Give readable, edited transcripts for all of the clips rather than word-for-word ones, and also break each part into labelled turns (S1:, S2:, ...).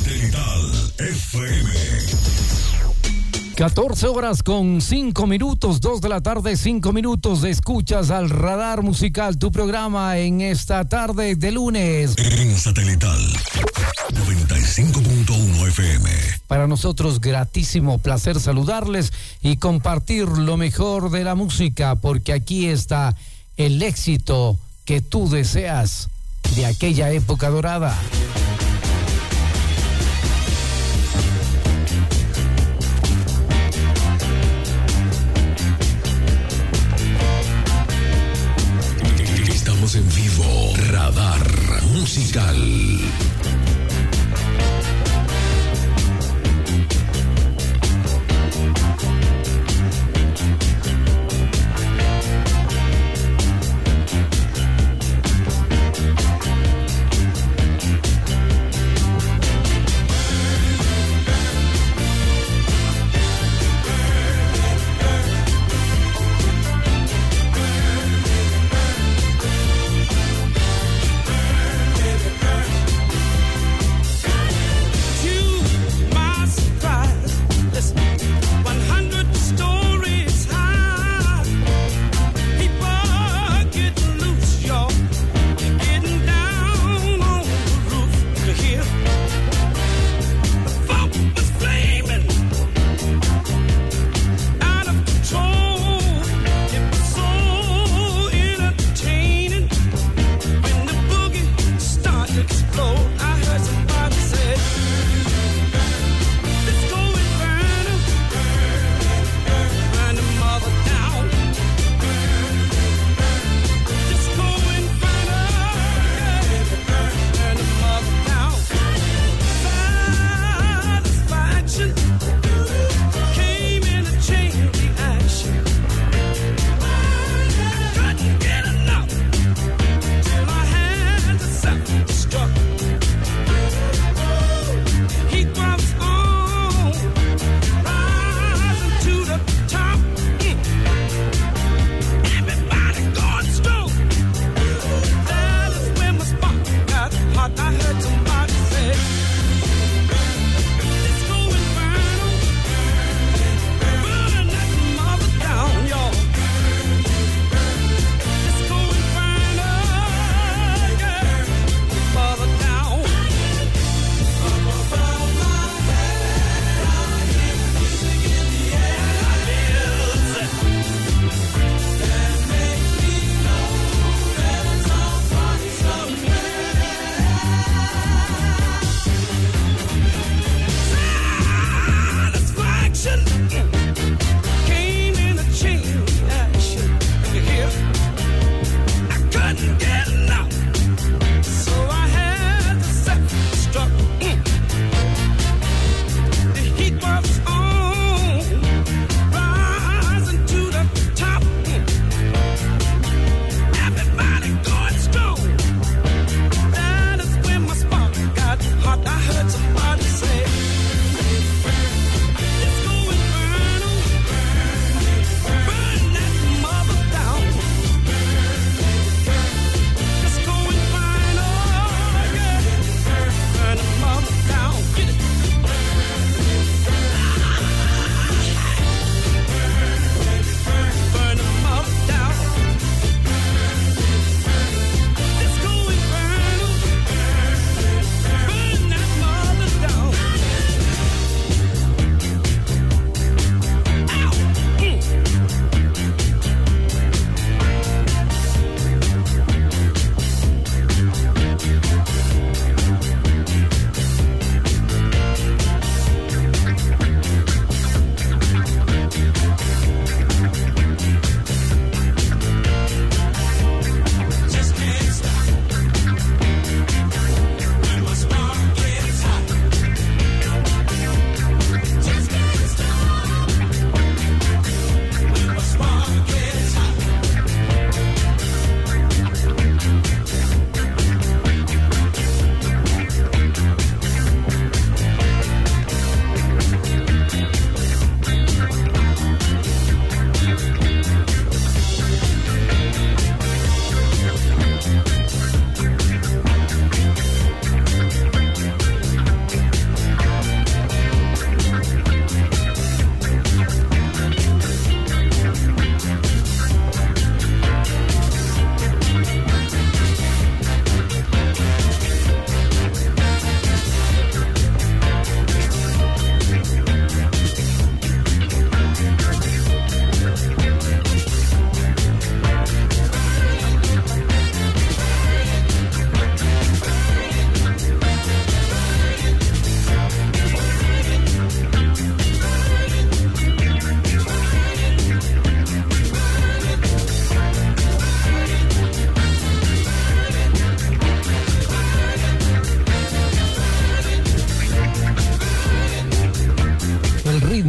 S1: Satelital FM.
S2: 14 horas con 5 minutos, 2 de la tarde, 5 minutos. Escuchas al Radar Musical, tu programa en esta tarde de lunes.
S1: En Satelital 95.1 FM.
S2: Para nosotros, gratísimo placer saludarles y compartir lo mejor de la música, porque aquí está el éxito que tú deseas de aquella época dorada.
S1: Estamos en vivo. Radar Musical.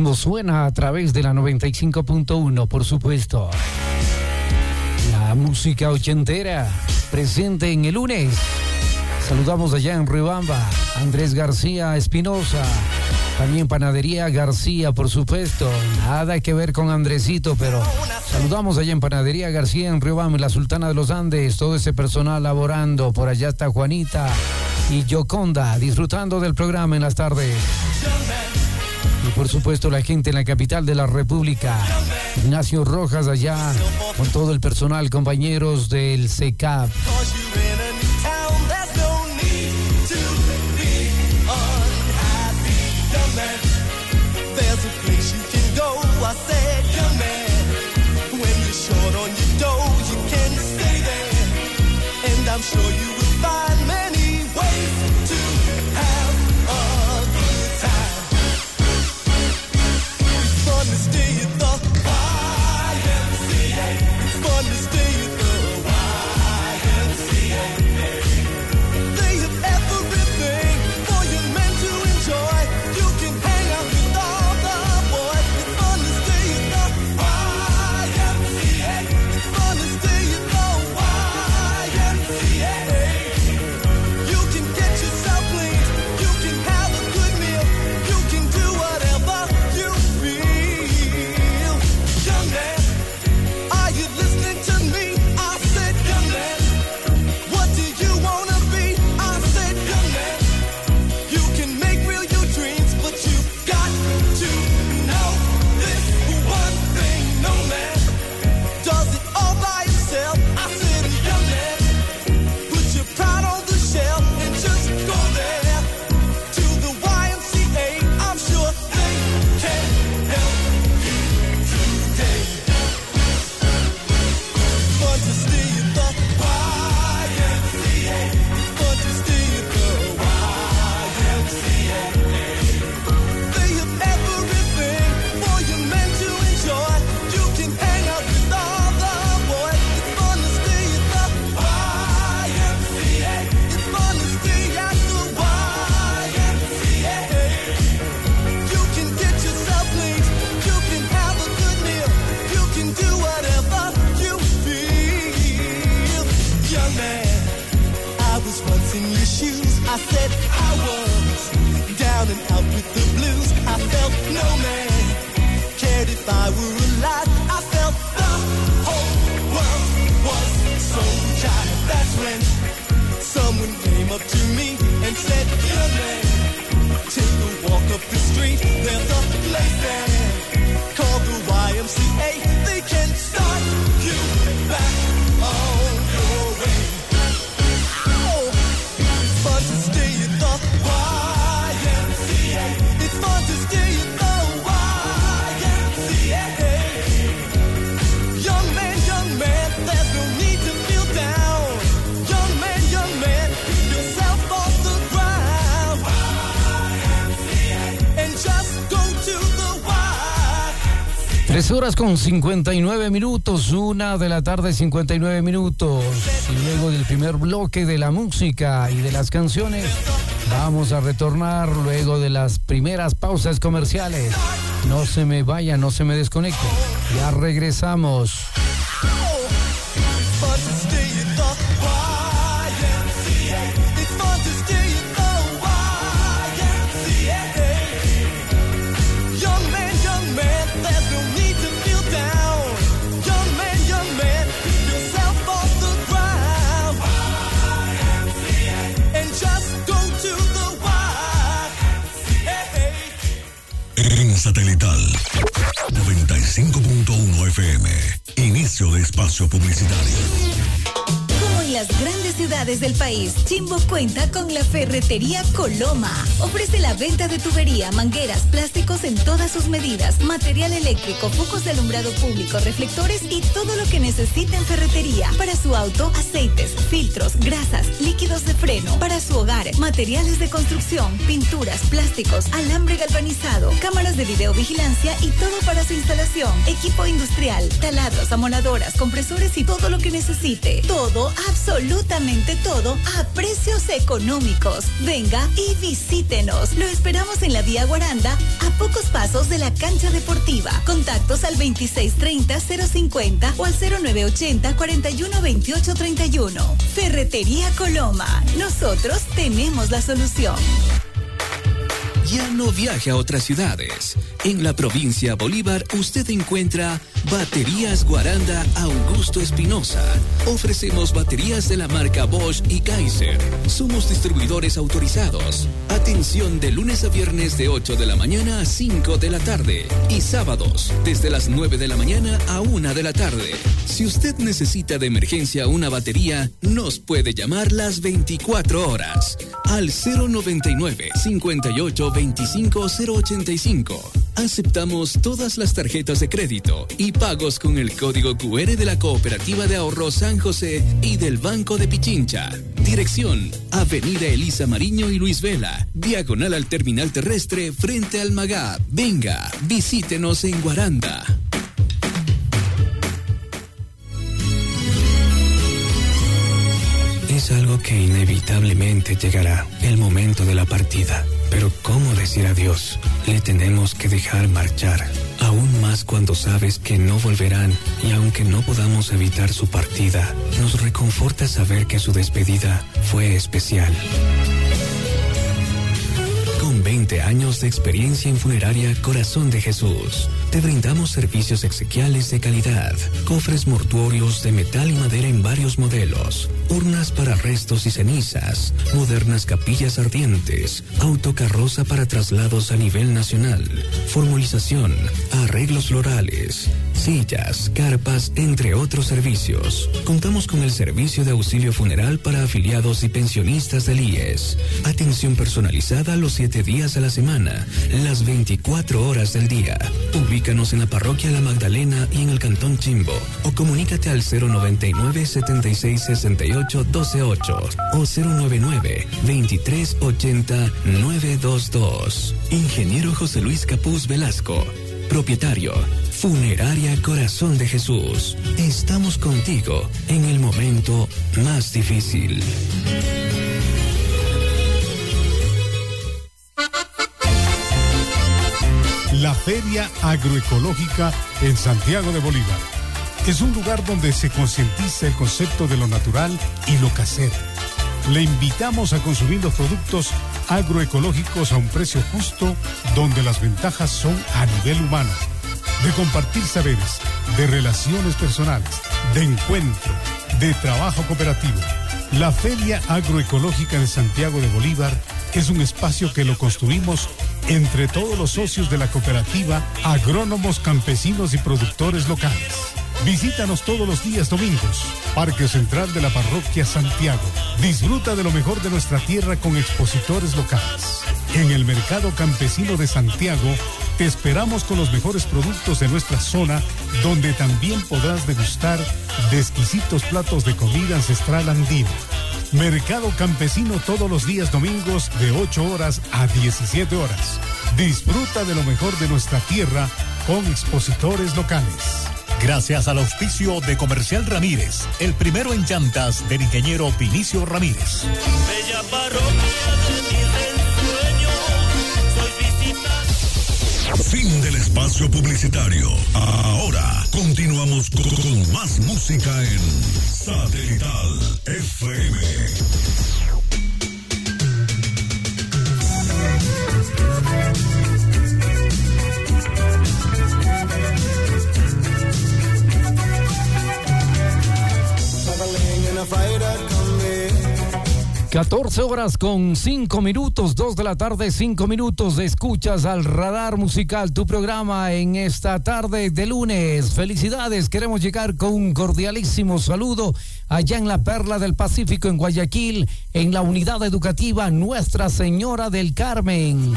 S2: Solo suena a través de la 95.1, por supuesto. La música ochentera, presente en el lunes. Saludamos allá en Riobamba, Andrés García Espinosa. También Panadería García, por supuesto. Nada que ver con Andresito, pero saludamos allá en Panadería García en Riobamba, en la Sultana de los Andes. Todo ese personal laborando. Por allá está Juanita y Yoconda, disfrutando del programa en las tardes. Y por supuesto la gente en la capital de la República. Ignacio Rojas allá, con todo el personal, compañeros del CECAP.
S3: I said, young man, when you're short on your dough, you can stay there. And I'm sure you will find many ways to have a good time. It's fun to stay at the YMCA. It's fun to stay at the YMCA. They have everything for your men to enjoy. You can hang out with all the boys. It's fun to stay at the YMCA. It's fun to stay at the YMCA. You can get yourself clean. You can have a good meal. You can do whatever you feel. Young man, are you listening to me? I said, young man, what do you wanna be? I said, young man, you can make real your dreams, but you got to know this one thing. No man does it all by himself. I said, young man, put your pride on the shelf and just go there to the YMCA. I'm sure they can help you today. Fun to stay at the YMCA. Fun to stay at the YMCA. They have everything for your men to enjoy. You can hang out with all the boys. It's fun to stay at the YMCA. It's fun to stay at the YMCA. You can get yourself clean. You can have a good meal. You can do whatever you feel. Young man, I was once in your shoes. I said I was down and out with the blues. I felt no man cared if I were alive. I felt the whole world was so dry. That's when someone came up to me and said, young man, take a walk up the street. There's a place there called the YMCA. They can start you back on your way. Oh, it's fun to stay at the YMCA. It's fun to stay at the YMCA. Young man, there's no need to feel down. Young man, pick yourself off the ground. And just go to the YMCA.
S2: 3 horas con 59 minutos, 1 de la tarde 59 minutos. Y luego del primer bloque de la música y de las canciones, vamos a retornar luego de las primeras pausas comerciales. No se me vaya, no se me desconecte. Ya regresamos.
S3: It's fun to stay at the YMCA. It's fun to stay at the YMCA. Young man, there's no need to feel down. Young man, pick yourself off the ground. And just go to the YMCA.
S1: En satelital 95.1 FM. Inicio de espacio publicitario.
S4: Como en las grandes ciudades del país, Chimbo cuenta con la Ferretería Coloma. Ofrece la venta de tubería, mangueras, plásticos en todas sus medidas, material eléctrico, focos de alumbrado público, reflectores y todo lo que necesita en ferretería. Para su auto, aceites, filtros, grasas, líquidos de freno. Para su hogar, materiales de construcción, pinturas, plásticos, alambre galvanizado, cámaras de videovigilancia y todo para su instalación. Equipo industrial, taladros, amoladoras, compresores y todo lo que necesite. Todo, absolutamente absolutamente todo a precios económicos. Venga y visítenos. Lo esperamos en la vía Guaranda, a pocos pasos de la cancha deportiva. Contactos al 2630-050 o al 0980-412831. Ferretería Coloma. Nosotros tenemos la solución.
S5: Ya no viaje a otras ciudades. En la provincia Bolívar usted encuentra Baterías Guaranda Augusto Espinosa. Ofrecemos baterías de la marca Bosch y Kaiser. Somos distribuidores autorizados. Atención de lunes a viernes de 8 de la mañana a 5 de la tarde. Y sábados desde las 9 de la mañana a 1 de la tarde. Si usted necesita de emergencia una batería, nos puede llamar las 24 horas. Al 099 58 25 085. Aceptamos todas las tarjetas de crédito y pagos con el código QR de la Cooperativa de Ahorro San José y del Banco de Pichincha. Dirección: Avenida Elisa Mariño y Luis Vela, diagonal al terminal terrestre frente al Magá. Venga, visítenos en Guaranda. Es algo que inevitablemente llegará, el momento de la partida. Pero ¿cómo decir adiós? Le tenemos que dejar marchar, aún más cuando sabes que no volverán, y aunque no podamos evitar su partida, nos reconforta saber que su despedida fue especial. Con 20 años de experiencia en funeraria Corazón de Jesús, te brindamos servicios exequiales de calidad, cofres mortuorios de metal y madera en varios modelos, urnas para restos y cenizas, modernas capillas ardientes, autocarroza para traslados a nivel nacional, formalización, arreglos florales, sillas, carpas, entre otros servicios. Contamos con el servicio de auxilio funeral para afiliados y pensionistas del IES. Atención personalizada los 7 días a la semana, las 24 horas del día. Ubícanos en la parroquia La Magdalena y en el Cantón Chimbo, o comunícate al 099 76 68 128 o 099 23 80 922. Ingeniero José Luis Capuz Velasco, propietario, Funeraria Corazón de Jesús. Estamos contigo en el momento más difícil.
S6: La Feria Agroecológica en Santiago de Bolívar. Es un lugar donde se concientiza el concepto de lo natural y lo casero. Le invitamos a consumir los productos agroecológicos a un precio justo, donde las ventajas son a nivel humano, de compartir saberes, de relaciones personales, de encuentro, de trabajo cooperativo. La Feria Agroecológica de Santiago de Bolívar es un espacio que lo construimos entre todos los socios de la cooperativa, agrónomos, campesinos y productores locales. Visítanos todos los días domingos. Parque Central de la Parroquia Santiago. Disfruta de lo mejor de nuestra tierra con expositores locales. En el Mercado Campesino de Santiago te esperamos con los mejores productos de nuestra zona, donde también podrás degustar de exquisitos platos de comida ancestral andina. Mercado Campesino todos los días domingos de 8 horas a 17 horas. Disfruta de lo mejor de nuestra tierra con expositores locales.
S7: Gracias al auspicio de Comercial Ramírez, el primero en llantas del ingeniero Vinicio Ramírez.
S3: Bella parroquia de mi ensueño, soy visitante.
S1: Fin del espacio publicitario. Ahora continuamos con más música en Satelital FM.
S2: Catorce horas con 5 minutos, 2 de la tarde, 5 minutos. Escuchas al Radar Musical, tu programa en esta tarde de lunes. Felicidades, queremos llegar con un cordialísimo saludo allá en la Perla del Pacífico, en Guayaquil, en la unidad educativa Nuestra Señora del Carmen.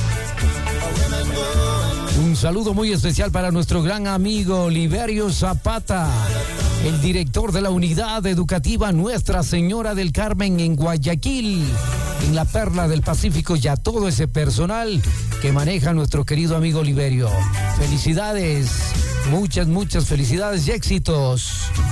S2: Un saludo muy especial para nuestro gran amigo Liberio Zapata, el director de la unidad educativa Nuestra Señora del Carmen en Guayaquil, en la Perla del Pacífico, y a todo ese personal que maneja nuestro querido amigo Liberio. Felicidades, muchas felicidades y éxitos.